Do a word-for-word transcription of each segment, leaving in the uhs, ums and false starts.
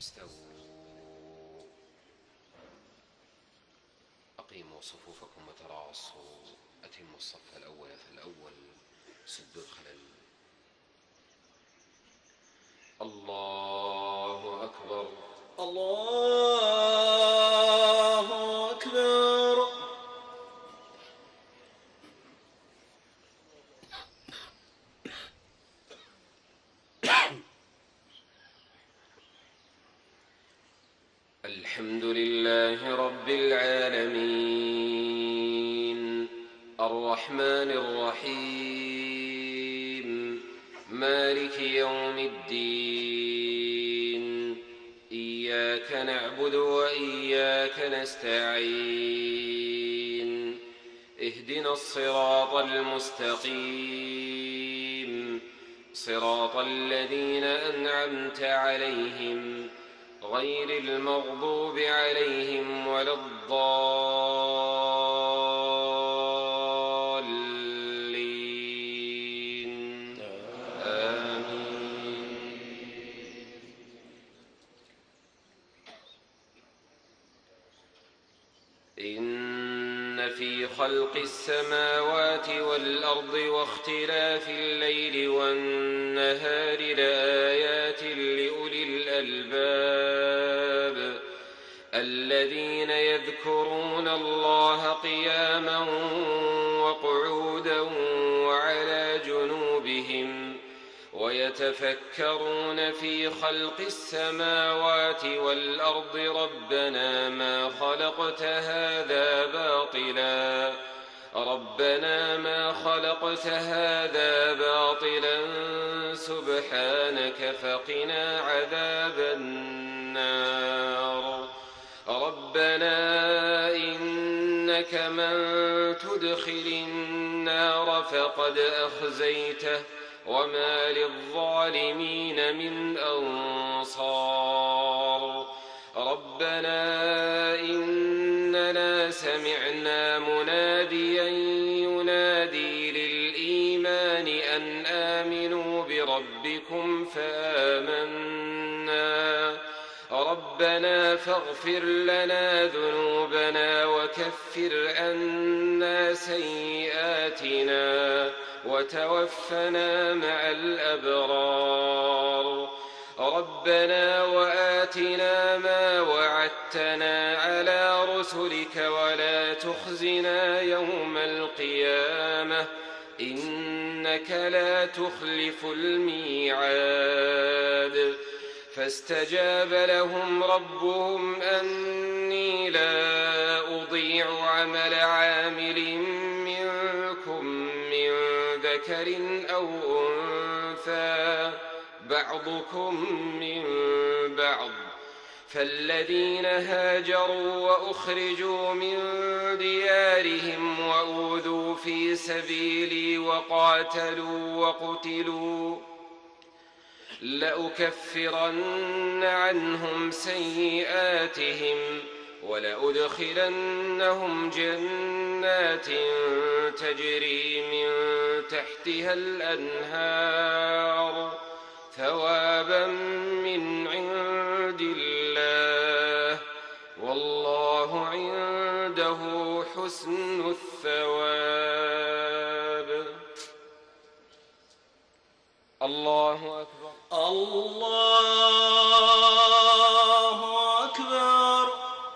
استووا أقيموا صفوفكم وتراصوا أتموا الصف الأول فالأول سدوا الخلل. الله أكبر الله أكبر. الحمد لله رب العالمين الرحمن الرحيم مالك يوم الدين إياك نعبد وإياك نستعين اهدنا الصراط المستقيم صراط الذين أنعمت عليهم غير المغضوب عليهم ولا الضالين آمين. إن في خلق السماوات والأرض واختلاف الليل والنهار لآيات لأولي الألباب الذين يذكرون الله قياما وقعودا وعلى جنوبهم ويتفكرون في خلق السماوات والأرض ربنا ما خلقت هذا باطلا ربنا ما خلقت هذا باطلا سبحانك فقنا عذاب النار ربنا إنك من تدخل النار فقد أخزيته وما للظالمين من أنصار ربنا إننا سمعنا مناديا ينادي للإيمان أن آمنوا بربكم فآمنا ربنا فاغفر لنا ذنوبنا وكفر عنا سيئاتنا وتوفنا مع الأبرار ربنا وآتنا ما وعدتنا على رسلك ولا تخزنا يوم القيامة إنك لا تخلف الميعاد فاستجاب لهم ربهم أني لا أضيع عمل عامل منكم من ذكر أو أنثى بعضكم من بعض فالذين هاجروا وأخرجوا من ديارهم وأوذوا في سبيلي وقاتلوا وقتلوا لأكفرن عنهم سيئاتهم ولأدخلنهم جنات تجري من تحتها الأنهار ثوابا من عند الله والله عنده حسن الثواب. الله أكبر الله أكبر.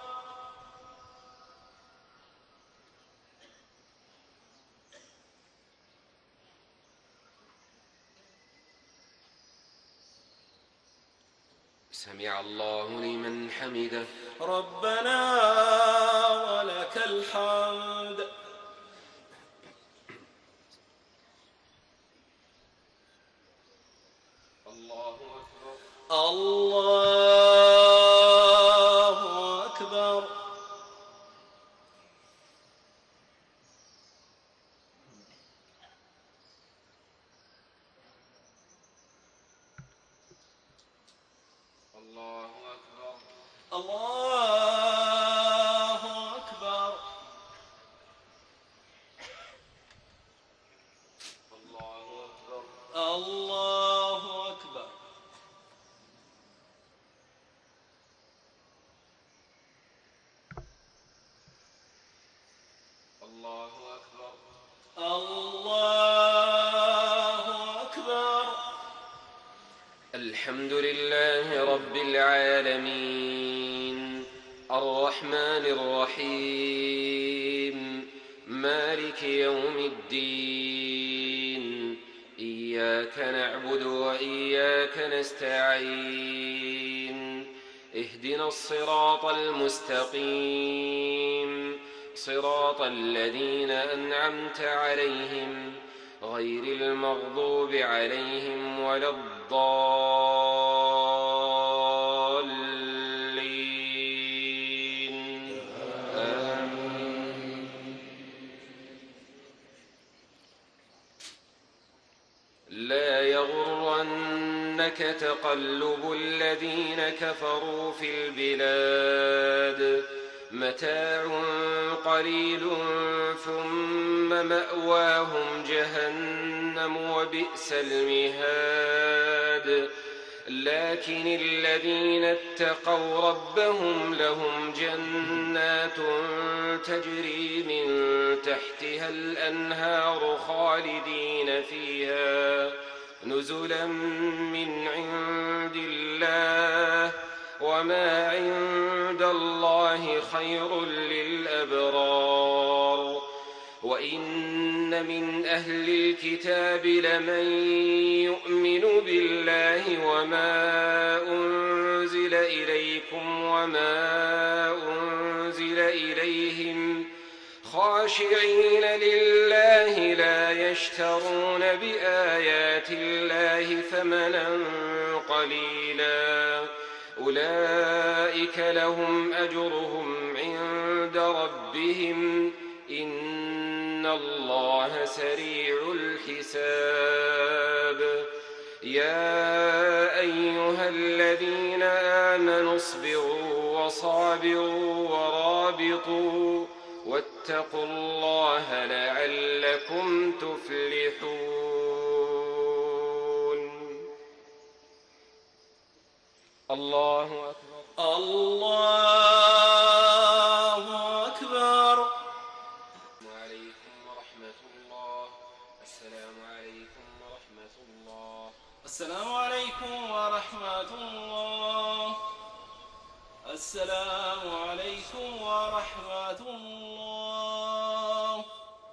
سمع الله لمن حمده ربنا ولك الحمد. الله أكبر الله أكبر. الله أكبر الله أكبر. الله أكبر الله أكبر. الحمد لله رب العالمين الرحمن الرحيم مالك يوم الدين إياك نعبد وإياك نستعين اهدنا الصراط المستقيم صراط الذين أنعمت عليهم غير المغضوب عليهم ولا الضالين آمين. لا يغرنك تقلب الذين كفروا في البلاد متاع قليل ثم مأواهم جهنم وبئس المهاد لكن الذين اتقوا ربهم لهم جنات تجري من تحتها الأنهار خالدين فيها نزلا من عند الله وما عند الله خير للأبرار وإن من أهل الكتاب لمن يؤمن بالله وما أنزل إليكم وما أنزل إليهم خاشعين لله لا يشترون بآيات الله ثمنا قليلا أولئك لهم أجرهم عند ربهم إن الله سريع الحساب يا أيها الذين آمنوا اصبروا وصابروا ورابطوا واتقوا الله لعلكم تفلحون. الله أكبر. الله أكبر. عليكم ورحمة الله. السلام عليكم ورحمة الله. السلام عليكم ورحمة الله. السلام عليكم ورحمة الله.